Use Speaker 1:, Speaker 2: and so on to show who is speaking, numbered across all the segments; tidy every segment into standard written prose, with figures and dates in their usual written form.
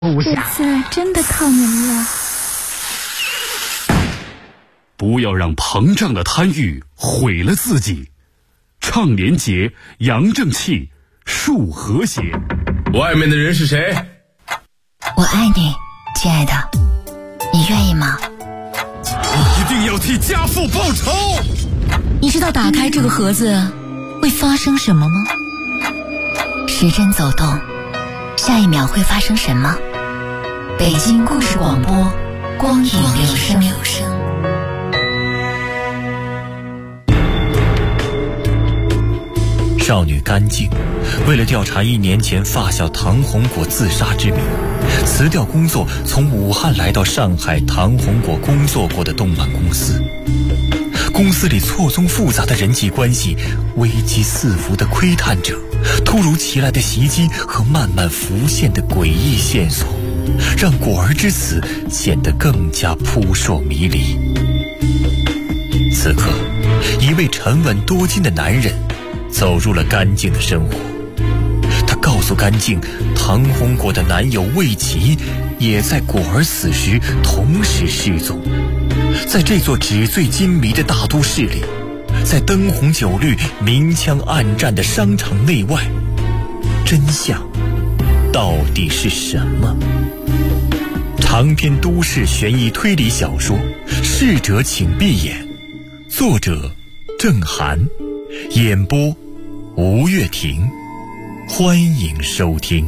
Speaker 1: 这次真的靠您了。
Speaker 2: 不要让膨胀的贪欲毁了自己。倡廉洁，扬正气，树和谐。
Speaker 3: 外面的人是谁？
Speaker 1: 我爱你，亲爱的，你愿意吗？
Speaker 3: 一定要替家父报仇。
Speaker 1: 你知道打开这个盒子会发生什么吗？时针走动，下一秒会发生什么？北京故事广播，光影留声。
Speaker 4: 少女甘静为了调查1年前发小唐红果自杀之谜，辞掉工作，从武汉来到上海唐红果工作过的动漫公司。公司里错综复杂的人际关系，危机四伏的窥探者，突如其来的袭击和慢慢浮现的诡异线索，让果儿之死显得更加扑朔迷离。此刻，一位沉稳多金的男人走入了甘静的生活。他告诉甘静，唐红果的男友魏琪也在果儿死时同时失踪。在这座纸醉金迷的大都市里，在灯红酒绿、明枪暗战的商场内外，真相到底是什么？长篇都市悬疑推理小说《逝者请闭眼》，作者郑涵，演播吴月婷，欢迎收听。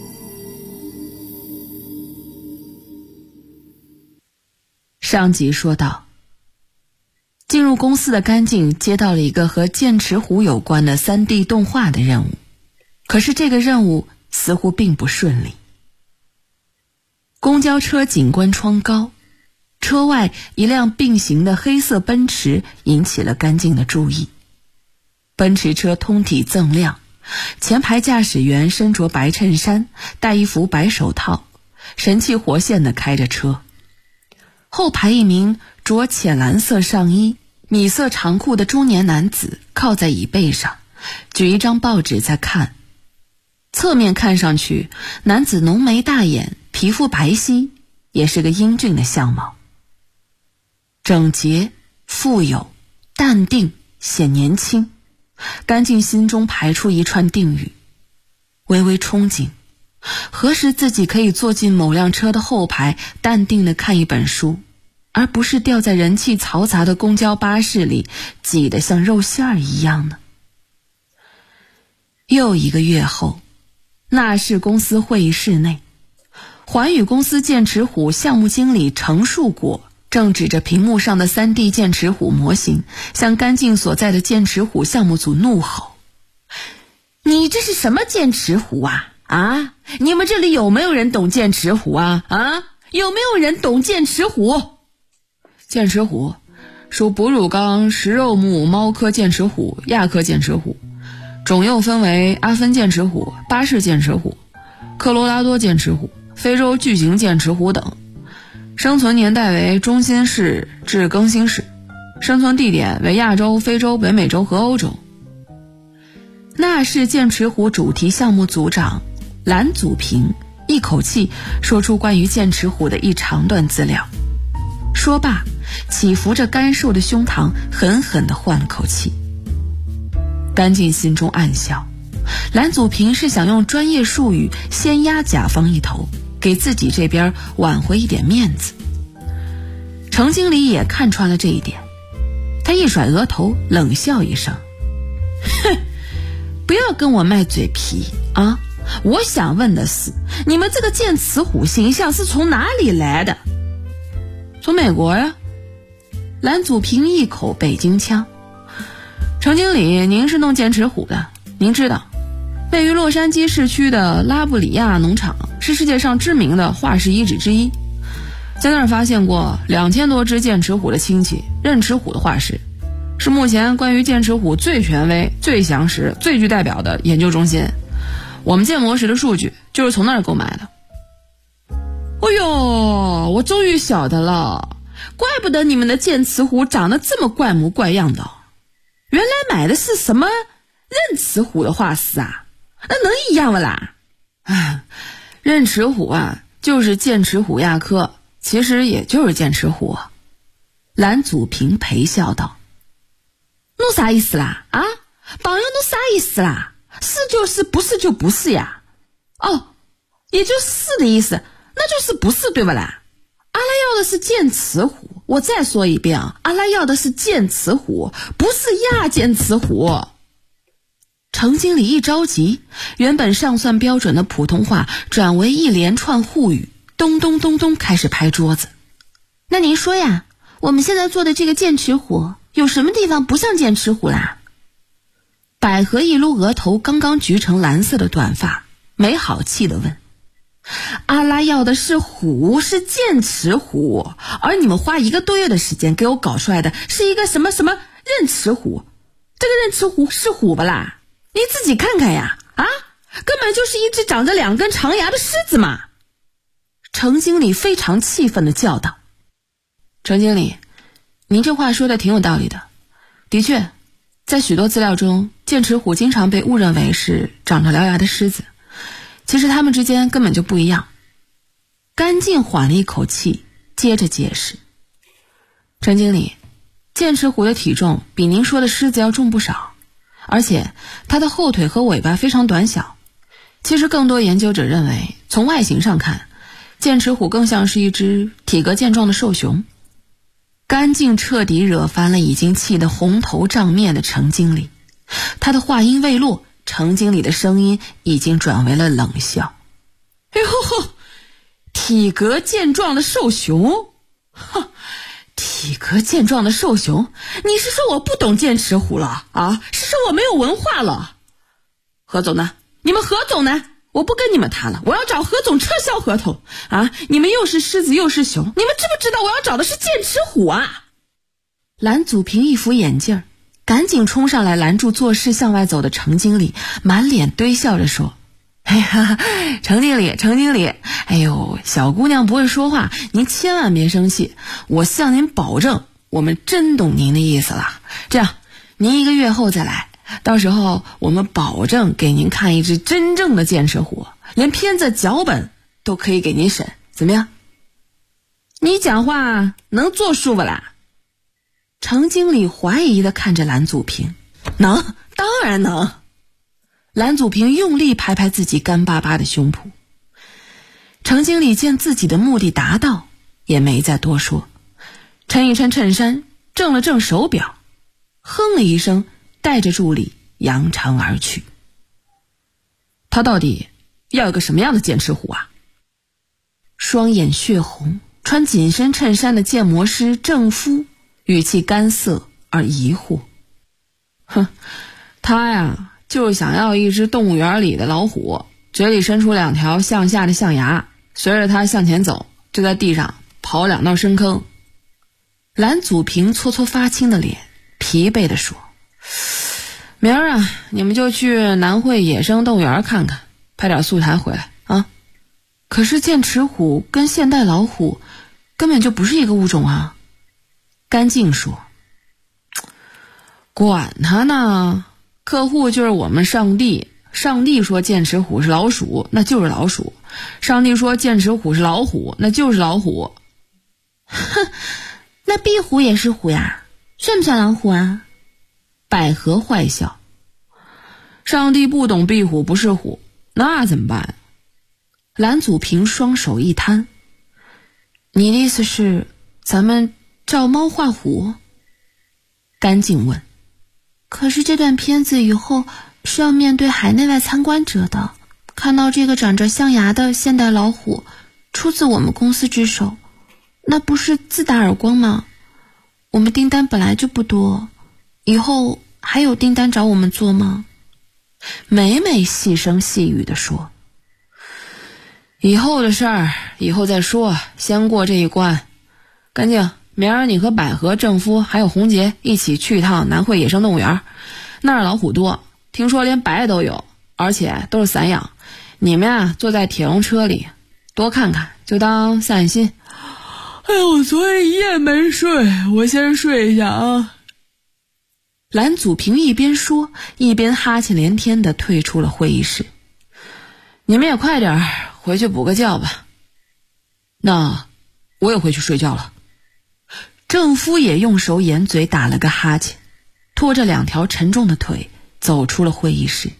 Speaker 5: 上集说到，进入公司的甘静接到了一个和剑齿虎有关的 3D 动画的任务，可是这个任务似乎并不顺利。公交车景观窗高，车外一辆并行的黑色奔驰引起了甘静的注意。奔驰车通体锃亮，前排驾驶员身着白衬衫，戴一副白手套，神气活现地开着车。后排一名着浅蓝色上衣、米色长裤的中年男子靠在椅背上，举一张报纸在看。侧面看上去，男子浓眉大眼，皮肤白皙，也是个英俊的相貌。整洁、富有、淡定，显年轻。甘静心中排出一串定语，微微憧憬，何时自己可以坐进某辆车的后排，淡定地看一本书，而不是掉在人气嘈杂的公交巴士里，挤得像肉馅儿一样呢？又1个月后，那是公司会议室内，环宇公司剑齿虎项目经理程树果正指着屏幕上的 3D 剑齿虎模型，向甘静所在的剑齿虎项目组怒吼：你这是什么剑齿虎啊？啊，你们这里有没有人懂剑齿虎啊？啊，有没有人懂剑齿虎？剑齿虎属哺乳纲食肉目猫科剑齿虎亚科剑齿虎，种又分为阿芬剑齿虎、巴氏剑齿虎、科罗拉多剑齿虎、非洲巨型剑齿虎等。生存年代为中新世至更新世，生存地点为亚洲、非洲、北美洲和欧洲。那是剑齿虎主题项目组长蓝祖平一口气说出关于剑齿虎的一长段资料，说罢，起伏着干瘦的胸膛，狠狠地换了口气。甘静心中暗笑，蓝祖平是想用专业术语先压甲方一头，给自己这边挽回一点面子。程经理也看穿了这一点，他一甩额头，冷笑一声：哼，不要跟我卖嘴皮啊！我想问的是，你们这个剑齿虎形象是从哪里来的？从美国呀。蓝祖平一口北京腔。程经理，您是弄剑齿虎的，您知道位于洛杉矶市区的拉布里亚农场是世界上知名的化石遗址之一，在那儿发现过2000多只剑齿虎的亲戚刃齿虎的化石，是目前关于剑齿虎最权威、最详实、最具代表的研究中心。我们建模时的数据就是从那儿购买的。哎呦，我终于晓得了，怪不得你们的剑齿虎长得这么怪模怪样的，原来买的是什么刃齿虎的化石啊？那能一样不啦？刃齿虎啊， 就是剑齿虎亚科，其实也就是剑齿虎。蓝祖平陪笑道：侬啥意思啦？啊，朋友侬啥意思啦？是就是，不是就不是呀。哦，也就是的意思，那就是不是对不啦？阿拉要的是剑齿虎，我再说一遍啊，阿拉要的是剑齿虎，不是亚剑齿虎。程经理一着急，原本尚算标准的普通话转为一连串沪语，咚咚咚咚开始拍桌子。那您说呀，我们现在做的这个剑齿虎有什么地方不像剑齿虎啦？百合一撸额头刚刚橘成蓝色的短发，没好气地问：阿拉要的是虎，是剑齿虎，而你们花1个多月的时间给我搞出来的是一个什么什么刃齿虎，这个刃齿虎是虎不啦？你自己看看呀，啊，根本就是一只长着2根长牙的狮子嘛！程经理非常气愤地叫道：程经理，您这话说的挺有道理的，的确在许多资料中，剑齿虎经常被误认为是长着獠牙的狮子，其实它们之间根本就不一样。甘静缓了一口气，接着解释：程经理，剑齿虎的体重比您说的狮子要重不少，而且它的后腿和尾巴非常短小。其实更多研究者认为，从外形上看，剑齿虎更像是一只体格健壮的瘦熊。甘静彻底惹翻了已经气得红头胀面的程经理，他的话音未落，程经理的声音已经转为了冷笑：哎呦，体格健壮的瘦熊，哼，体格健壮的瘦熊，你是说我不懂剑齿虎了啊？是说我没有文化了？何总呢？你们何总呢？我不跟你们谈了，我要找何总撤销合同啊！你们又是狮子又是熊，你们知不知道我要找的是剑齿虎啊？蓝祖平一副眼镜，赶紧冲上来拦住做事向外走的程经理，满脸堆笑着说：哎呀，程经理，哎呦，小姑娘不会说话，您千万别生气，我向您保证，我们真懂您的意思了。这样，您1个月后再来，到时候我们保证给您看一只真正的剑齿虎，连片子脚本都可以给您审，怎么样？你讲话能作数不啦？程经理怀疑地看着蓝祖平。能，当然能。蓝祖平用力拍拍自己干巴巴的胸脯。程经理见自己的目的达到，也没再多说，抻一抻衬衫，正了正手表，哼了一声，带着助理扬长而去。他到底要有个什么样的剑齿虎啊？双眼血红，穿紧身衬衫的建模师郑夫语气干涩而疑惑：哼，他呀，就是想要一只动物园里的老虎，嘴里伸出2条向下的象牙，随着他向前走，就在地上刨2道深坑。蓝祖平搓搓发青的脸，疲惫地说：明儿啊，你们就去南汇野生动物园看看，拍点素材回来啊。可是剑齿虎跟现代老虎根本就不是一个物种啊。甘静说：管他呢，客户就是我们上帝，上帝说剑齿虎是老鼠，那就是老鼠；上帝说剑齿虎是老虎，那就是老虎。哼，那壁虎也是虎呀，算不算老虎啊？百合坏笑：上帝不懂壁虎不是虎，那怎么办？蓝祖平双手一摊：你的意思是咱们照猫画虎？甘静问：可是这段片子以后是要面对海内外参观者的，看到这个长着象牙的现代老虎出自我们公司之手，那不是自打耳光吗？我们订单本来就不多，以后还有订单找我们做吗？美美细声细语地说：以后的事儿以后再说，先过这一关。干净，明儿你和百合、郑夫还有红杰一起去一趟南汇野生动物园，那儿老虎多，听说连白的都有，而且都是散养。你们啊，坐在铁笼车里多看看，就当散心。哎呦，我昨天一夜没睡，我先睡一下啊。蓝祖平一边说，一边哈欠连天地退出了会议室。你们也快点回去补个觉吧。 那我也回去睡觉了。郑夫也用手掩嘴打了个哈欠，拖着2条沉重的腿走出了会议室。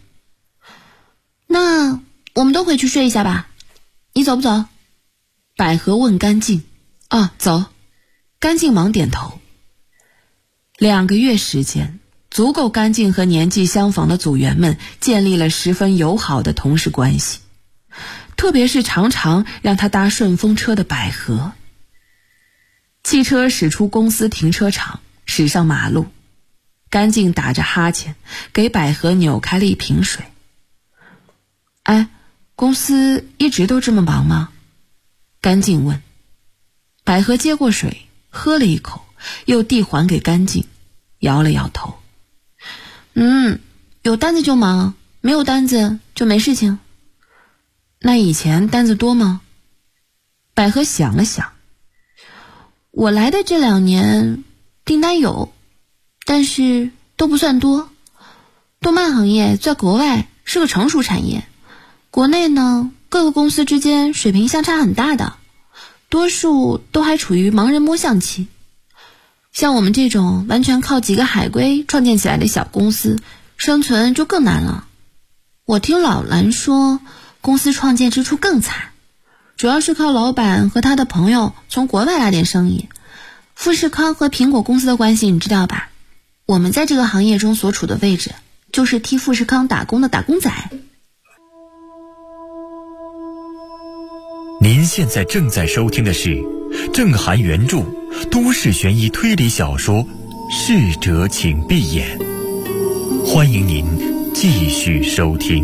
Speaker 6: 那我们都回去睡一下吧，你走不走？
Speaker 5: 百合问甘静。走。甘静忙点头。2个月时间，足够甘静和年纪相仿的组员们建立了十分友好的同事关系，特别是常常让他搭顺风车的百合。汽车驶出公司停车场，驶上马路，甘静打着哈欠，给百合扭开了一瓶水。公司一直都这么忙吗？甘静问。百合接过水，喝了一口，又递还给甘静，摇了摇头。
Speaker 6: 有单子就忙，没有单子就没事情。
Speaker 5: 那以前单子多吗？百合想了想。
Speaker 6: 我来的这2年订单有，但是都不算多。动漫行业在国外是个成熟产业，国内呢，各个公司之间水平相差很大的，多数都还处于盲人摸象期。像我们这种完全靠几个海归创建起来的小公司，生存就更难了。我听老兰说，公司创建之初更惨，主要是靠老板和他的朋友从国外来点生意。富士康和苹果公司的关系你知道吧？我们在这个行业中所处的位置，就是替富士康打工的打工仔。
Speaker 4: 您现在正在收听的是郑涵原著都市悬疑推理小说《逝者请闭眼》，欢迎您继续收听。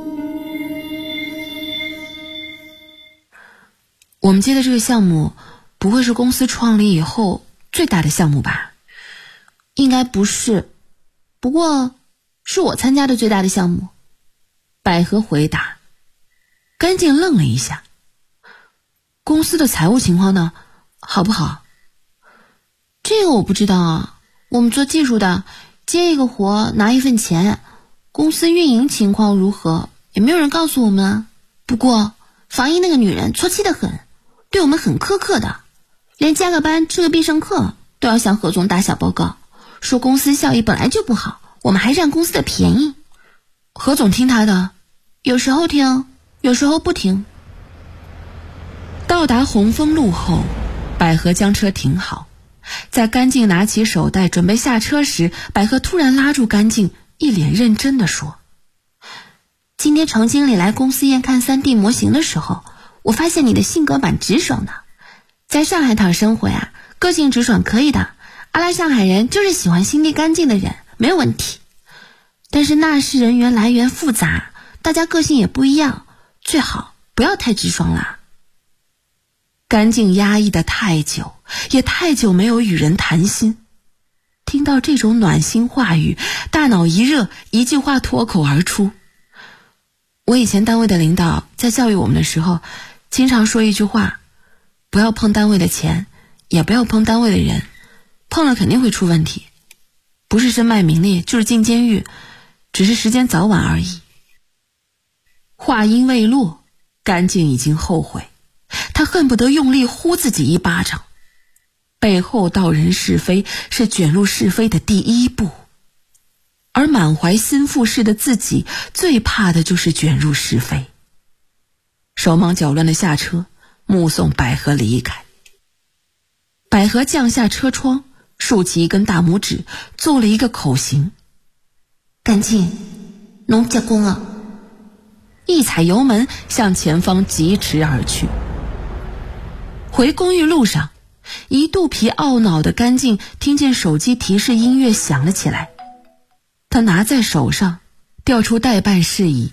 Speaker 5: 我们接的这个项目不会是公司创立以后最大的项目吧？
Speaker 6: 应该不是，不过是我参加的最大的项目。
Speaker 5: 百合回答。甘静愣了一下。公司的财务情况呢？好不好？
Speaker 6: 这个我不知道啊，我们做技术的，接一个活拿一份钱，公司运营情况如何也没有人告诉我们啊。不过防疫那个女人搓气得很，对我们很苛刻的，连加个班吃个必胜客都要向何总打小报告，说公司效益本来就不好，我们还占公司的便宜。
Speaker 5: 何总听他的？
Speaker 6: 有时候听，有时候不听。
Speaker 5: 到达红枫路后，百合将车停好，在甘静拿起手袋准备下车时，百合突然拉住甘静，一脸认真地说：
Speaker 6: 今天程经理来公司验看 3D 模型的时候，我发现你的性格蛮直爽的。在上海讨生活呀，个性直爽可以的，阿拉上海人就是喜欢心地干净的人，没有问题。但是纳税人员来源复杂，大家个性也不一样，最好不要太直爽啦。
Speaker 5: 甘静压抑得太久，也太久没有与人谈心。听到这种暖心话语，大脑一热，一句话脱口而出。我以前单位的领导在教育我们的时候，经常说一句话：不要碰单位的钱，也不要碰单位的人，碰了肯定会出问题，不是身败名裂，就是进监狱，只是时间早晚而已。话音未落，甘静已经后悔，他恨不得用力呼自己一巴掌。背后道人是非是卷入是非的第一步，而满怀心腹事的自己最怕的就是卷入是非。手忙脚乱地下车，目送百合离开。百合降下车窗，竖起一根大拇指，做了一个口型：
Speaker 6: 甘静，侬结棍啊！
Speaker 5: 一踩油门向前方疾驰而去。回公寓路上，一肚皮懊恼的甘静听见手机提示音乐响了起来，他拿在手上，调出代办事宜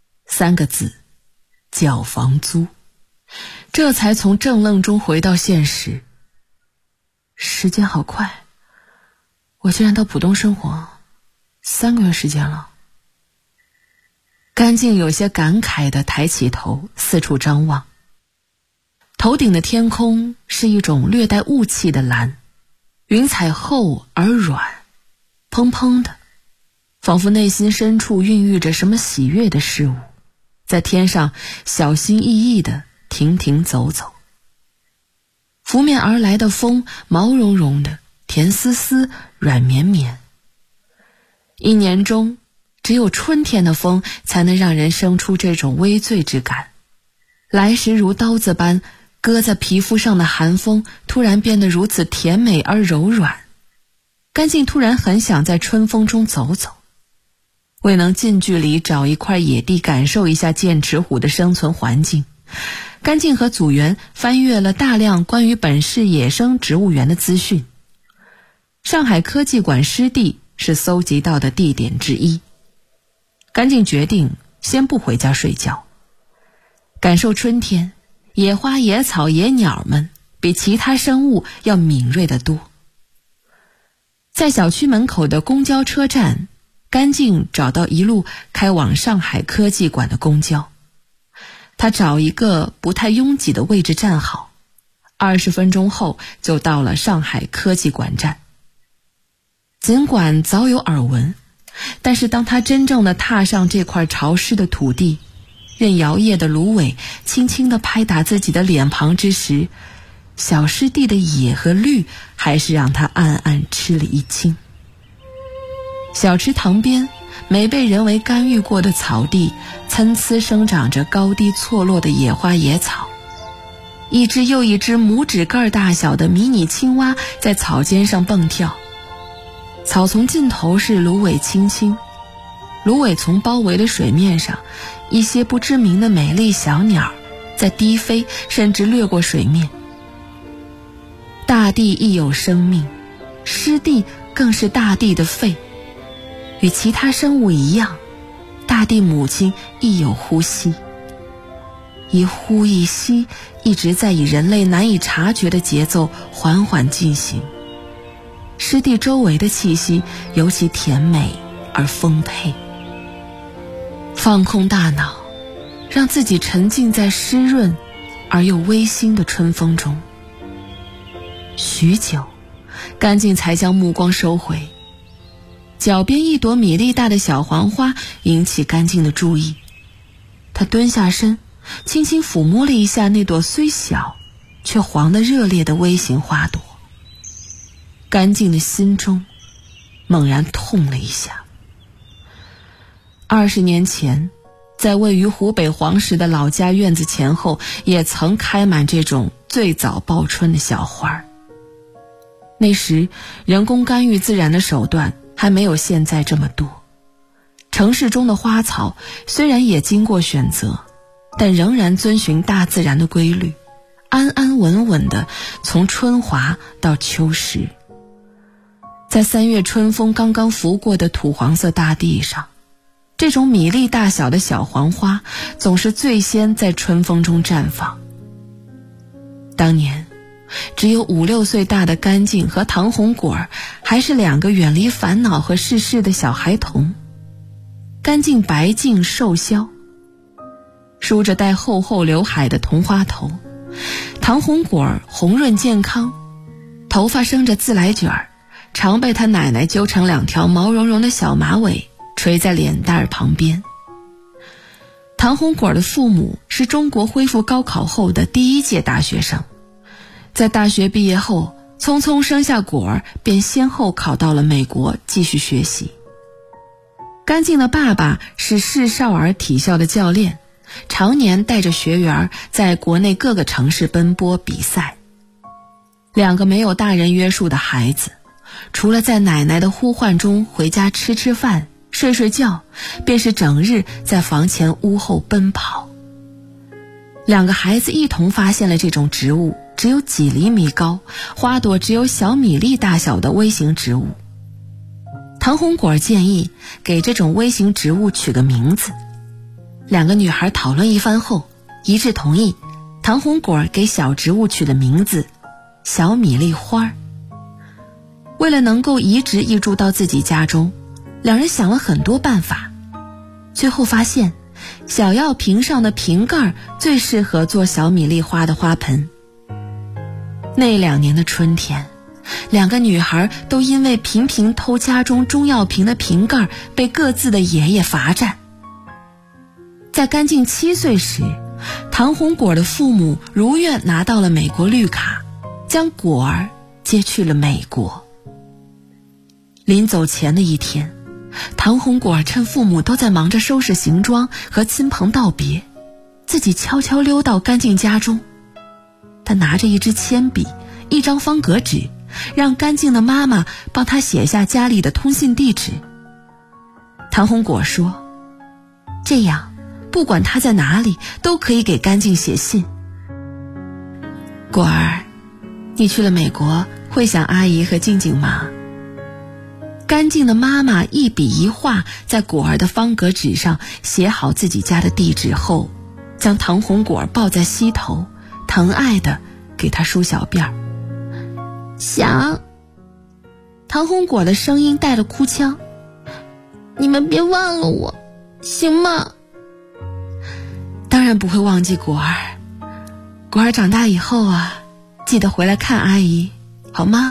Speaker 5: ，3个字：缴房租。这才从正愣中回到现实。时间好快，我竟然到浦东生活3个月时间了。甘静有些感慨地抬起头，四处张望。头顶的天空是一种略带雾气的蓝，云彩厚而软，蓬蓬的，仿佛内心深处孕育着什么喜悦的事物，在天上小心翼翼地停停走走。 拂面而来的风毛茸茸的，甜丝丝，软绵绵。一年中只有春天的风才能让人生出这种微醉之感，来时如刀子般割在皮肤上的寒风突然变得如此甜美而柔软。甘静突然很想在春风中走走，未能近距离找一块野地感受一下剑齿虎的生存环境，甘静和组员翻阅了大量关于本市野生植物园的资讯。上海科技馆湿地是搜集到的地点之一。甘静决定先不回家睡觉，感受春天，野花野草野鸟们比其他生物要敏锐得多。在小区门口的公交车站，甘静找到一路开往上海科技馆的公交。他找一个不太拥挤的位置站好，20分钟后就到了上海科技馆站。尽管早有耳闻，但是当他真正的踏上这块潮湿的土地，任摇曳的芦苇轻轻地拍打自己的脸庞之时，小湿地的野和绿还是让他暗暗吃了一惊。小池塘边没被人为干预过的草地，参差生长着高低错落的野花野草，一只又一只拇指盖大小的迷你青蛙在草尖上蹦跳。草丛尽头是芦苇青青，芦苇丛包围的水面上，一些不知名的美丽小鸟在低飞，甚至掠过水面。大地亦有生命，湿地更是大地的肺。与其他生物一样，大地母亲亦有呼吸，一呼一吸一直在以人类难以察觉的节奏缓缓进行。湿地周围的气息尤其甜美而丰沛。放空大脑，让自己沉浸在湿润而又微腥的春风中。许久，甘静才将目光收回。脚边一朵米粒大的小黄花引起甘静的注意，他蹲下身，轻轻抚摸了一下那朵虽小却黄得热烈的微型花朵。甘静的心中猛然痛了一下。20年前，在位于湖北黄石的老家院子前后，也曾开满这种最早报春的小花。那时人工干预自然的手段还没有现在这么多，城市中的花草虽然也经过选择，但仍然遵循大自然的规律，安安稳稳地从春华到秋实。在3月春风刚刚拂过的土黄色大地上，这种米粒大小的小黄花总是最先在春风中绽放。当年只有5、6岁大的甘静和唐红果儿还是2个远离烦恼和世事的小孩童。甘静白净瘦削，梳着带厚厚刘海的桐花头，唐红果儿红润健康，头发生着自来卷儿，常被他奶奶揪成2条毛茸茸的小马尾垂在脸蛋旁边。唐红果儿的父母是中国恢复高考后的第1届大学生，在大学毕业后匆匆生下果儿，便先后考到了美国继续学习。甘静的爸爸是市少儿体校的教练，常年带着学员在国内各个城市奔波比赛。2个没有大人约束的孩子，除了在奶奶的呼唤中回家吃饭睡觉，便是整日在房前屋后奔跑。2个孩子一同发现了这种植物只有几厘米高，花朵只有小米粒大小的微型植物。唐红果建议给这种微型植物取个名字，2个女孩讨论一番后一致同意，唐红果给小植物取了名字小米粒花。为了能够移植移株到自己家中，2人想了很多办法，最后发现小药瓶上的瓶盖最适合做小米粒花的花盆。那2年的春天，2个女孩都因为频频偷家中中药瓶的瓶盖被各自的爷爷罚站。在甘静7岁时，唐红果的父母如愿拿到了美国绿卡， 将果儿接去了美国。临走前的一天，唐红果儿趁父母都在忙着收拾行装和亲朋道别，自己悄悄溜到甘静家中。他拿着一支铅笔，一张方格纸，让甘静的妈妈帮他写下家里的通信地址。唐红果说，这样不管他在哪里都可以给甘静写信。果儿，你去了美国会想阿姨和静静吗？甘静的妈妈一笔一画在果儿的方格纸上写好自己家的地址后，将唐红果儿抱在膝头，疼爱地给他梳小辫儿。
Speaker 6: 想。唐红果的声音带着哭腔，你们别忘了我，行吗？
Speaker 5: 当然不会忘记果儿。果儿长大以后啊，记得回来看阿姨，好吗？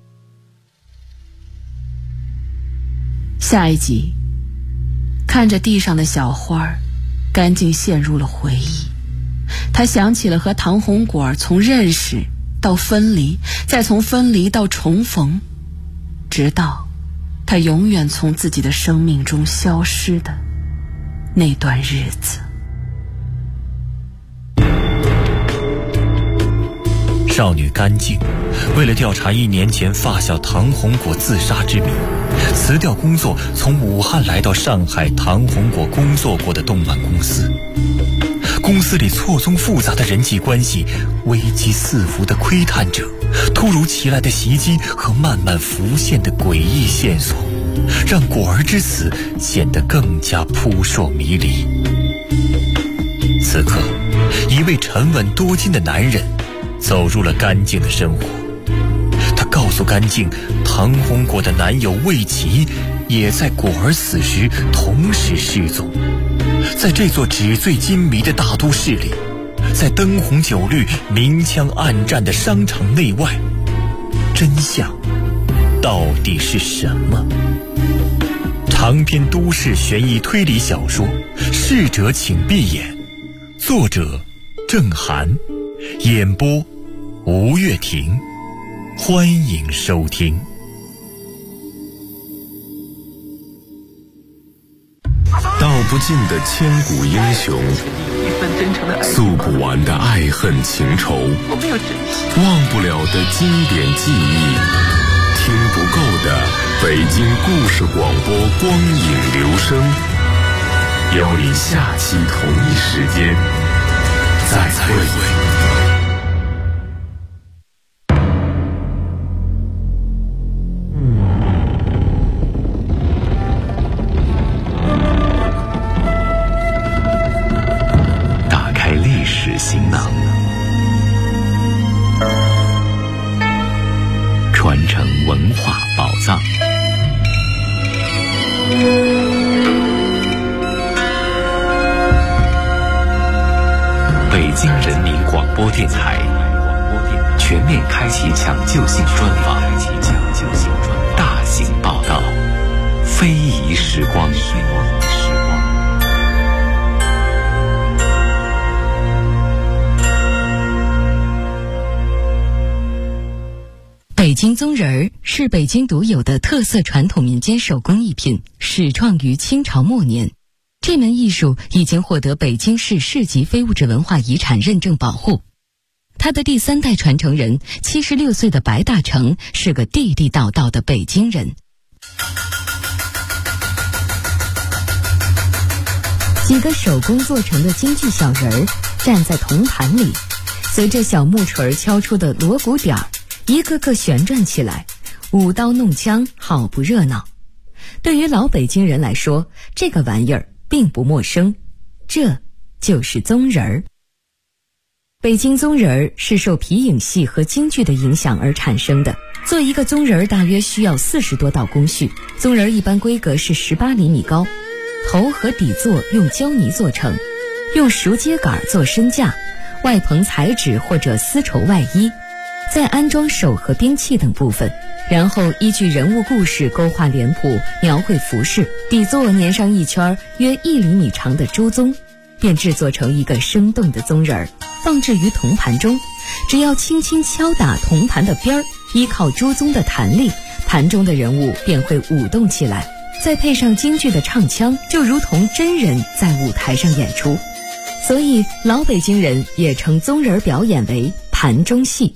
Speaker 5: 下一集，看着地上的小花儿，甘静陷入了回忆。她想起了和唐红果儿从认识到分离，再从分离到重逢，直到她永远从自己的生命中消失的那段日子。
Speaker 4: 少女甘静为了调查1年前发小唐红果自杀之谜，辞掉工作，从武汉来到上海唐红果工作过的动漫公司。公司里错综复杂的人际关系，危机四伏的窥探者，突如其来的袭击和慢慢浮现的诡异线索，让果儿之死显得更加扑朔迷离。此刻，一位沉稳多金的男人走入了甘静的生活。他告诉甘静，唐红果的男友魏琪也在果儿死时同时失踪。在这座纸醉金迷的大都市里，在灯红酒绿、明枪暗战的商场内外，真相到底是什么？长篇都市悬疑推理小说《逝者请闭眼》，作者郑涵，演播吴月婷，欢迎收听。
Speaker 3: 道不尽的千古英雄，诉不完的爱恨情仇，忘不了的经典记忆，听不够的北京故事广播光影留声，邀你下期同一时间再会。
Speaker 2: 行囊，传承文化宝藏。北京人民广播电台全面开启抢救性专访，大型报道，非遗时光。
Speaker 1: 北京棕人儿是北京独有的特色传统民间手工艺品，始创于清朝末年。这门艺术已经获得北京市市级非物质文化遗产认证保护。他的第3代传承人76岁的白大成是个地地道道的北京人。几个手工做成的京剧小人儿站在铜盘里，随着小木锤敲出的锣鼓点儿，一个个旋转起来，舞刀弄枪，好不热闹。对于老北京人来说，这个玩意儿并不陌生，这就是棕人儿。北京棕人儿是受皮影戏和京剧的影响而产生的。做一个棕人儿大约需要40多道工序，棕人儿一般规格是18厘米高，头和底座用胶泥做成，用熟秸秆做身架，外棚彩纸或者丝绸外衣，再安装手和兵器等部分，然后依据人物故事勾画脸谱，描绘服饰，底座粘上一圈约1厘米长的猪鬃，便制作成一个生动的棕人儿，放置于铜盘中，
Speaker 7: 只要轻轻敲打铜盘的边儿，依靠朱宗的弹力，盘中的人物便会舞动起来，再配上京剧的唱腔，就如同真人在舞台上演出。所以老北京人也称宗人表演为盘中戏。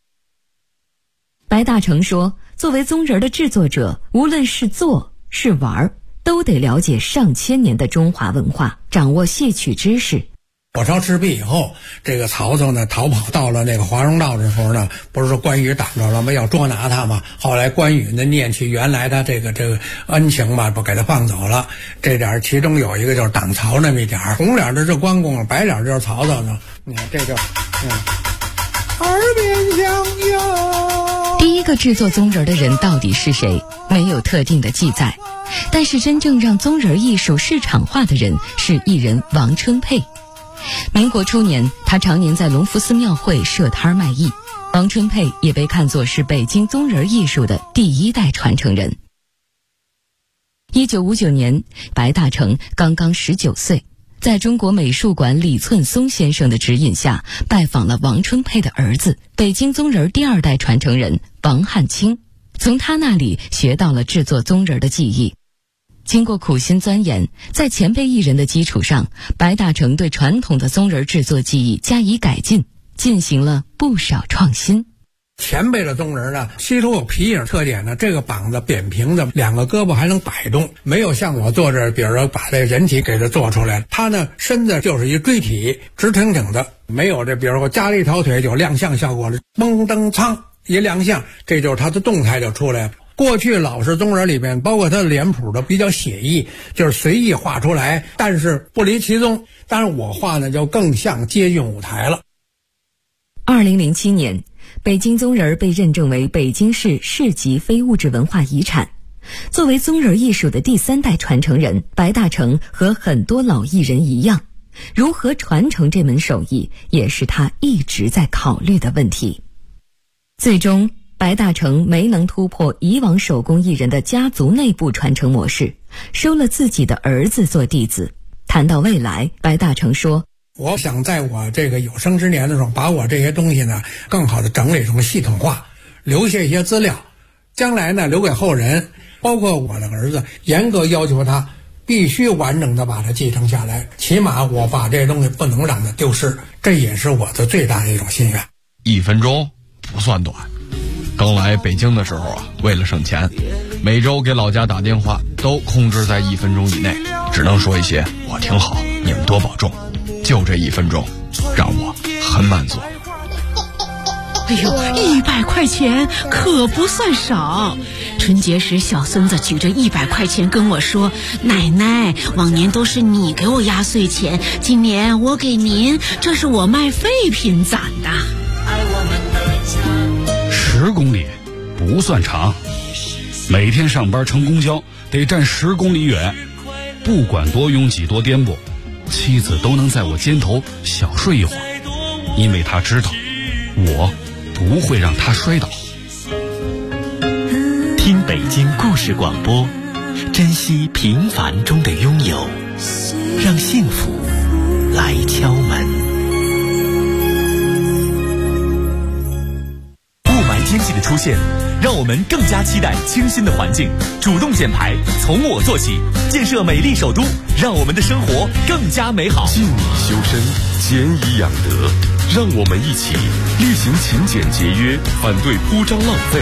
Speaker 7: 白大成说，作为宗人的制作者，无论是做是玩，都得了解上千年的中华文化，掌握戏曲知识。
Speaker 8: 火烧赤壁以后，这个曹操呢逃跑到了那个华容道的时候呢，不是说关羽挡着了吗？要捉拿他嘛。后来关羽呢念起原来的这个恩情嘛，不给他放走了。这点其中有一个就是挡曹那么一点，红脸的是关公，白脸就是曹操呢。你看这就耳边响哟。
Speaker 7: 第一个制作宗人的人到底是谁，没有特定的记载，但是真正让宗人艺术市场化的人是艺人王春佩。民国初年，他常年在隆福寺庙会设摊卖艺。王春佩也被看作是北京宗人艺术的第一代传承人。1959年，白大成刚刚19岁，在中国美术馆李寸松先生的指引下，拜访了王春佩的儿子，北京宗人第二代传承人王汉卿，从他那里学到了制作宗人的技艺。经过苦心钻研，在前辈艺人的基础上，白大成对传统的宗人制作技艺加以改进，进行了不少创新。
Speaker 8: 前辈的宗人呢，稀疏有皮影特点呢，这个膀子扁平的，两个胳膊还能摆动，没有像我做这，比如说把这人体给它做出来，他呢身子就是一锥体，直挺挺的，没有这比如说加了一条腿有亮相效果了，嘣噔苍一亮相，这就是他的动态就出来了。过去老式宗人里面，包括他的脸谱的比较写意，就是随意画出来，但是不离其宗。但是我画呢，就更像接近舞台了。
Speaker 7: 2007年，北京宗人被认证为北京市市级非物质文化遗产。作为宗人艺术的第三代传承人，白大成和很多老艺人一样，如何传承这门手艺，也是他一直在考虑的问题。最终，白大成没能突破以往手工艺人的家族内部传承模式，收了自己的儿子做弟子。谈到未来，白大成说，
Speaker 8: 我想在我这个有生之年的时候，把我这些东西呢更好的整理成系统化，留下一些资料，将来呢留给后人，包括我的儿子，严格要求他必须完整的把它继承下来，起码我把这些东西不能让它丢失，这也是我的最大的一种心愿。
Speaker 9: 1分钟不算短。刚来北京的时候啊，为了省钱，每周给老家打电话都控制在1分钟以内，只能说一些我挺好，你们多保重，就这1分钟让我很满足。
Speaker 10: 哎呦，100块钱可不算少。春节时小孙子举着100块钱跟我说，奶奶，往年都是你给我压岁钱，今年我给您，这是我卖废品攒的。
Speaker 11: 10公里不算长，每天上班乘公交得站10公里远，不管多拥挤多颠簸，妻子都能在我肩头小睡一会儿，因为她知道我不会让她摔倒。
Speaker 2: 听北京故事广播，珍惜平凡中的拥有，让幸福来敲门。经济的出现，让我们更加期待清新的环境，主动减排，从我做起，建设美丽首都，让我们的生活更加美好。
Speaker 3: 敬以修身，俭以养德，让我们一起厉行勤俭节约，反对铺张浪费，